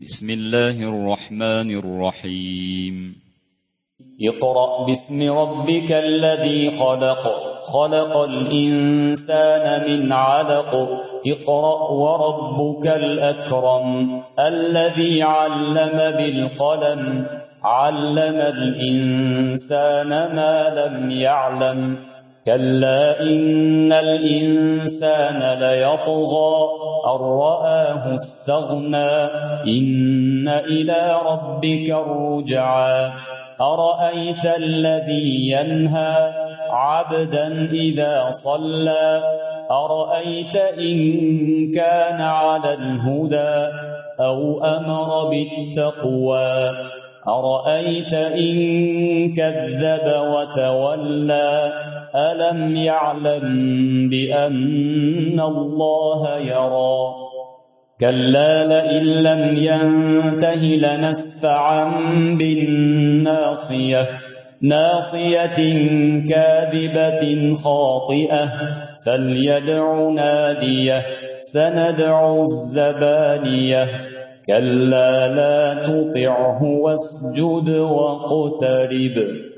بسم الله الرحمن الرحيم اقرأ باسم ربك الذي خلق خلق الإنسان من علق اقرأ وربك الأكرم الذي علم بالقلم علم الإنسان ما لم يعلم كلا إن الإنسان ليطغى أن رآه استغنى إن إلى ربك الرجعى أرأيت الذي ينهى عبدا إذا صلى أرأيت إن كان على الهدى أو أمر بالتقوى أرأيت إن كذب وتولى ألم يعلم بأن الله يرى كلا لئن لم ينته لنسفعا بالناصية ناصية كاذبة خاطئة فليدع ناديه سندع الزبانية كلا لا تطعه واسجد واقترب